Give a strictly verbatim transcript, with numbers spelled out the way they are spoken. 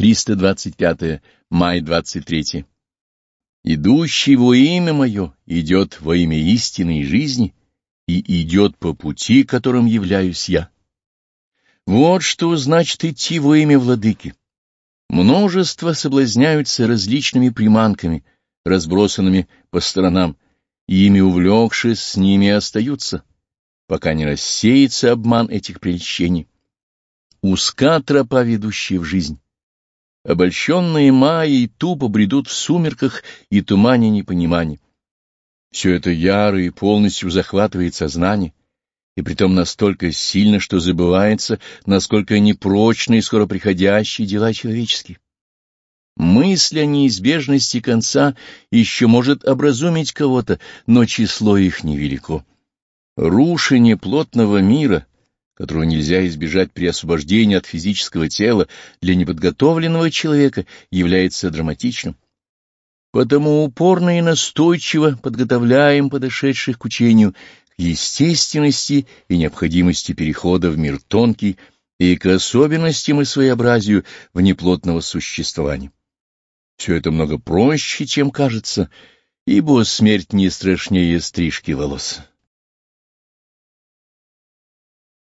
триста двадцать пятое. Май двадцать третье. Идущий во имя мое идет во имя истинной жизни и идет по пути, которым являюсь я. Вот что значит идти во имя владыки. Множество соблазняются различными приманками, разбросанными по сторонам, и ими увлекшись, с ними остаются, пока не рассеется обман этих прельщений. Узка тропа, ведущая в жизнь. Обольщенные майей тупо бредут в сумерках и тумане непонимания. Все это яро и полностью захватывает сознание, и притом настолько сильно, что забывается, насколько непрочны и скоро приходящие дела человеческие. Мысль о неизбежности конца еще может образумить кого-то, но число их невелико. Рушение плотного мира, которого нельзя избежать при освобождении от физического тела, для неподготовленного человека является драматичным. Потому упорно и настойчиво подготовляем подошедших к учению к естественности и необходимости перехода в мир тонкий и к особенностям и своеобразию внеплотного существования. Все это много проще, чем кажется, ибо смерть не страшнее стрижки волос.